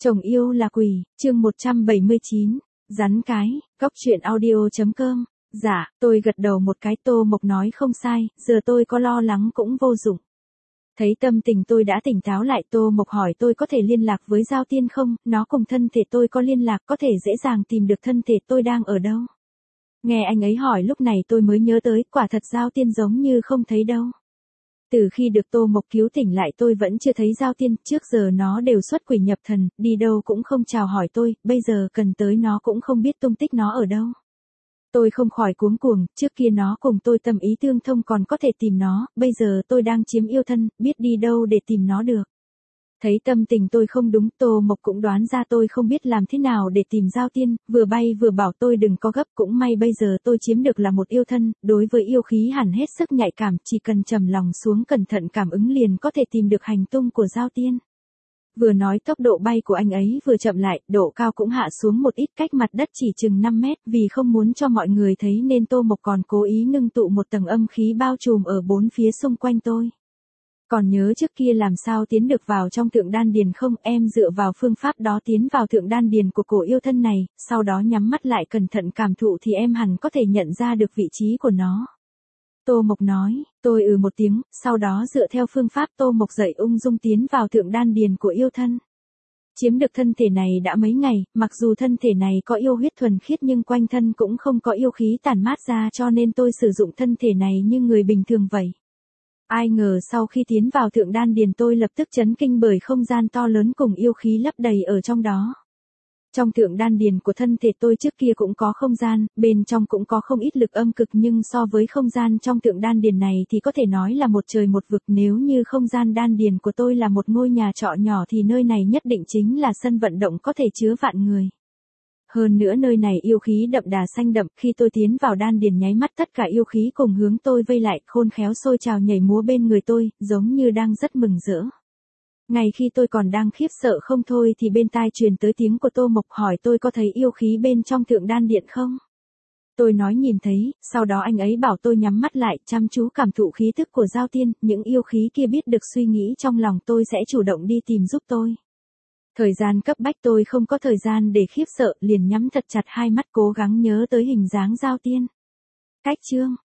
Chồng yêu là quỷ, chương 179, rắn cái, góc truyện audio.com. Dạ, tôi gật đầu một cái. Tô Mộc nói không sai, giờ tôi có lo lắng cũng vô dụng. Thấy tâm tình tôi đã tỉnh táo lại, Tô Mộc hỏi tôi có thể liên lạc với Giao Tiên không, nó cùng thân thể tôi có liên lạc, có thể dễ dàng tìm được thân thể tôi đang ở đâu. Nghe anh ấy hỏi lúc này tôi mới nhớ tới, quả thật Giao Tiên giống như không thấy đâu. Từ khi được Tô Mộc cứu tỉnh lại tôi vẫn chưa thấy Giao Tiên, trước giờ nó đều xuất quỷ nhập thần, đi đâu cũng không chào hỏi tôi, bây giờ cần tới nó cũng không biết tung tích nó ở đâu. Tôi không khỏi cuống cuồng, trước kia nó cùng tôi tâm ý tương thông còn có thể tìm nó, bây giờ tôi đang chiếm yêu thân, biết đi đâu để tìm nó được. Thấy tâm tình tôi không đúng, Tô Mộc cũng đoán ra tôi không biết làm thế nào để tìm Giao Tiên, vừa bay vừa bảo tôi đừng có gấp, cũng may bây giờ tôi chiếm được là một yêu thân, đối với yêu khí hẳn hết sức nhạy cảm, chỉ cần trầm lòng xuống cẩn thận cảm ứng liền có thể tìm được hành tung của Giao Tiên. Vừa nói tốc độ bay của anh ấy vừa chậm lại, độ cao cũng hạ xuống một ít, cách mặt đất chỉ chừng 5 mét, vì không muốn cho mọi người thấy nên Tô Mộc còn cố ý ngưng tụ một tầng âm khí bao trùm ở bốn phía xung quanh tôi. Còn nhớ trước kia làm sao tiến được vào trong thượng đan điền không, em dựa vào phương pháp đó tiến vào thượng đan điền của cổ yêu thân này, sau đó nhắm mắt lại cẩn thận cảm thụ thì em hẳn có thể nhận ra được vị trí của nó. Tô Mộc nói, tôi một tiếng, sau đó dựa theo phương pháp Tô Mộc dạy ung dung tiến vào thượng đan điền của yêu thân. Chiếm được thân thể này đã mấy ngày, mặc dù thân thể này có yêu huyết thuần khiết nhưng quanh thân cũng không có yêu khí tản mát ra cho nên tôi sử dụng thân thể này như người bình thường vậy. Ai ngờ sau khi tiến vào thượng đan điền tôi lập tức chấn kinh bởi không gian to lớn cùng yêu khí lấp đầy ở trong đó. Trong thượng đan điền của thân thể tôi trước kia cũng có không gian, bên trong cũng có không ít lực âm cực nhưng so với không gian trong thượng đan điền này thì có thể nói là một trời một vực. Nếu như không gian đan điền của tôi là một ngôi nhà trọ nhỏ thì nơi này nhất định chính là sân vận động có thể chứa vạn người. Hơn nữa nơi này yêu khí đậm đà xanh đậm, khi tôi tiến vào đan điền nháy mắt tất cả yêu khí cùng hướng tôi vây lại, khôn khéo sôi trào nhảy múa bên người tôi, giống như đang rất mừng rỡ. Ngay khi tôi còn đang khiếp sợ không thôi thì bên tai truyền tới tiếng của Tô Mộc hỏi tôi có thấy yêu khí bên trong thượng đan điện không? Tôi nói nhìn thấy, sau đó anh ấy bảo tôi nhắm mắt lại, chăm chú cảm thụ khí tức của Giao Tiên, những yêu khí kia biết được suy nghĩ trong lòng tôi sẽ chủ động đi tìm giúp tôi. Thời gian cấp bách tôi không có thời gian để khiếp sợ, liền nhắm thật chặt hai mắt cố gắng nhớ tới hình dáng Giao Tiên. Cách chương